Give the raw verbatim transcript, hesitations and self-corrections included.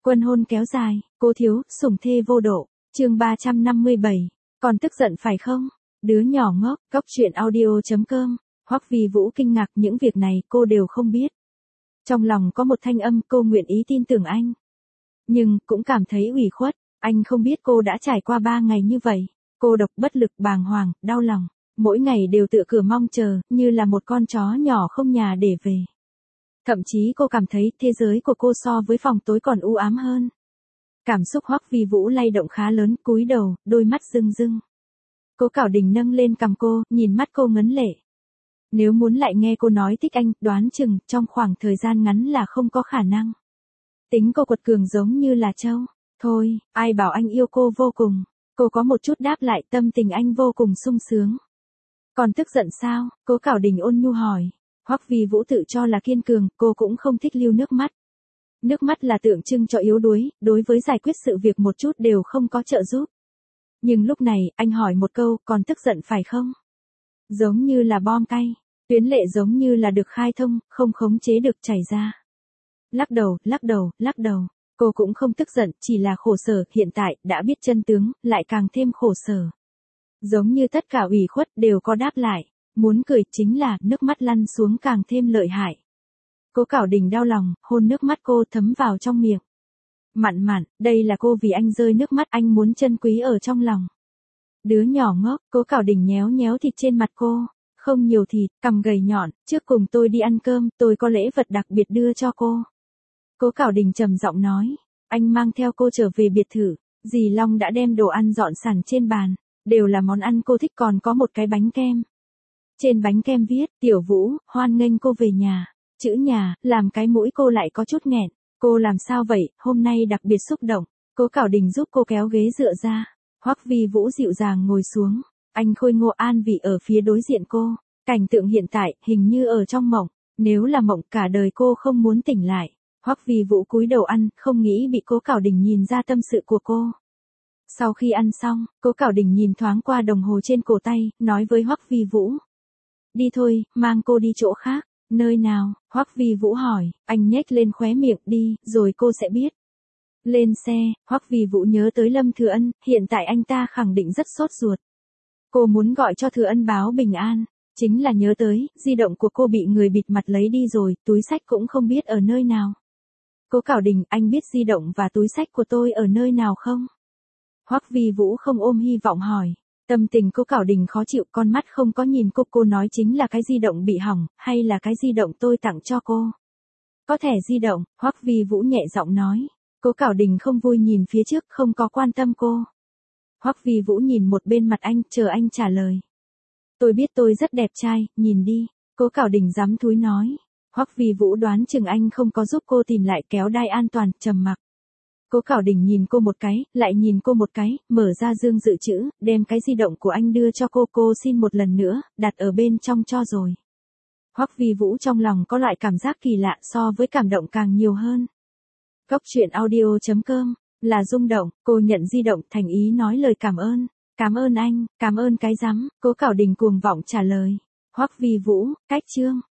Quân hôn kéo dài, cố thiếu, sủng thê vô độ, chương ba trăm năm mươi bảy, còn tức giận phải không? Đứa nhỏ ngốc, cóc truyện audio.com, Hoắc Vi Vũ kinh ngạc những việc này cô đều không biết. Trong lòng có một thanh âm cô nguyện ý tin tưởng anh. Nhưng cũng cảm thấy ủy khuất, anh không biết cô đã trải qua ba ngày như vậy. Cô độc bất lực bàng hoàng, đau lòng, mỗi ngày đều tựa cửa mong chờ, như là một con chó nhỏ không nhà để về. Thậm chí cô cảm thấy thế giới của cô so với phòng tối còn u ám hơn. Cảm xúc Hoắc Vi Vũ lay động khá lớn, cúi đầu, đôi mắt rưng rưng. Cố Cảo Đình nâng lên cằm cô, nhìn mắt cô ngấn lệ. Nếu muốn lại nghe cô nói thích anh, đoán chừng trong khoảng thời gian ngắn là không có khả năng. Tính cô quật cường giống như là trâu. Thôi, ai bảo anh yêu cô vô cùng. Cô có một chút đáp lại, tâm tình anh vô cùng sung sướng. Còn tức giận sao? Cố Cảo Đình ôn nhu hỏi. Hoắc Vi Vũ tự cho là kiên cường, cô cũng không thích lưu nước mắt. Nước mắt là tượng trưng cho yếu đuối, đối với giải quyết sự việc một chút đều không có trợ giúp. Nhưng lúc này, anh hỏi một câu, còn tức giận phải không? Giống như là bom cay, tuyến lệ giống như là được khai thông, không khống chế được chảy ra. Lắc đầu, lắc đầu, lắc đầu. Cô cũng không tức giận, chỉ là khổ sở, hiện tại, đã biết chân tướng, lại càng thêm khổ sở. Giống như tất cả ủy khuất đều có đáp lại, muốn cười chính là nước mắt lăn xuống càng thêm lợi hại. Cố Cảo Đình đau lòng, hôn nước mắt cô thấm vào trong miệng. Mặn mặn, đây là cô vì anh rơi nước mắt, anh muốn trân quý ở trong lòng. Đứa nhỏ ngốc, Cố Cảo Đình nhéo nhéo thịt trên mặt cô, không nhiều thịt, cằm gầy nhọn, trước cùng tôi đi ăn cơm, tôi có lễ vật đặc biệt đưa cho cô. Cố Cảo Đình trầm giọng nói, anh mang theo cô trở về biệt thự, dì Long đã đem đồ ăn dọn sẵn trên bàn, đều là món ăn cô thích, còn có một cái bánh kem. Trên bánh kem viết, Tiểu Vũ, hoan nghênh cô về nhà. Chữ nhà, làm cái mũi cô lại có chút nghẹn. Cô làm sao vậy, hôm nay đặc biệt xúc động. Cố Cảo Đình giúp cô kéo ghế dựa ra. Hoắc Vi Vũ dịu dàng ngồi xuống. Anh khôi ngô an vị ở phía đối diện cô. Cảnh tượng hiện tại, hình như ở trong mộng. Nếu là mộng, cả đời cô không muốn tỉnh lại. Hoắc Vi Vũ cúi đầu ăn, không nghĩ bị Cố Cảo Đình nhìn ra tâm sự của cô. Sau khi ăn xong, Cố Cảo Đình nhìn thoáng qua đồng hồ trên cổ tay, nói với Hoắc Vi Vũ. Đi thôi, mang cô đi chỗ khác. Nơi nào? Hoắc Vi Vũ hỏi, anh nhếch lên khóe miệng, đi, rồi cô sẽ biết. Lên xe, Hoắc Vi Vũ nhớ tới Lâm Thừa Ân, hiện tại anh ta khẳng định rất sốt ruột. Cô muốn gọi cho Thừa Ân báo bình an, chính là nhớ tới, di động của cô bị người bịt mặt lấy đi rồi, túi xách cũng không biết ở nơi nào. Cố Cảo Đình, anh biết di động và túi xách của tôi ở nơi nào không? Hoắc Vi Vũ không ôm hy vọng hỏi. Tâm tình Cố Cảo Đình khó chịu, con mắt không có nhìn cô, cô nói chính là cái di động bị hỏng, hay là cái di động tôi tặng cho cô? Có thẻ di động, Hoắc Vi Vũ nhẹ giọng nói. Cố Cảo Đình không vui nhìn phía trước, không có quan tâm cô. Hoắc Vi Vũ nhìn một bên mặt anh, chờ anh trả lời. Tôi biết tôi rất đẹp trai, nhìn đi. Cố Cảo Đình giắm thúi nói. Hoắc Vi Vũ đoán chừng anh không có giúp cô tìm lại kéo đai an toàn, trầm mặc. Cố Cảo Đình nhìn cô một cái, lại nhìn cô một cái, mở ra dương dự trữ, đem cái di động của anh đưa cho cô, cô xin một lần nữa, đặt ở bên trong cho rồi. Hoắc Vi Vũ trong lòng có loại cảm giác kỳ lạ, so với cảm động càng nhiều hơn. Cóc truyện audio.com, là rung động, cô nhận di động, thành ý nói lời cảm ơn. Cảm ơn anh, cảm ơn cái rắm, Cố Cảo Đình cuồng vọng trả lời. Hoắc Vi Vũ, cách chương.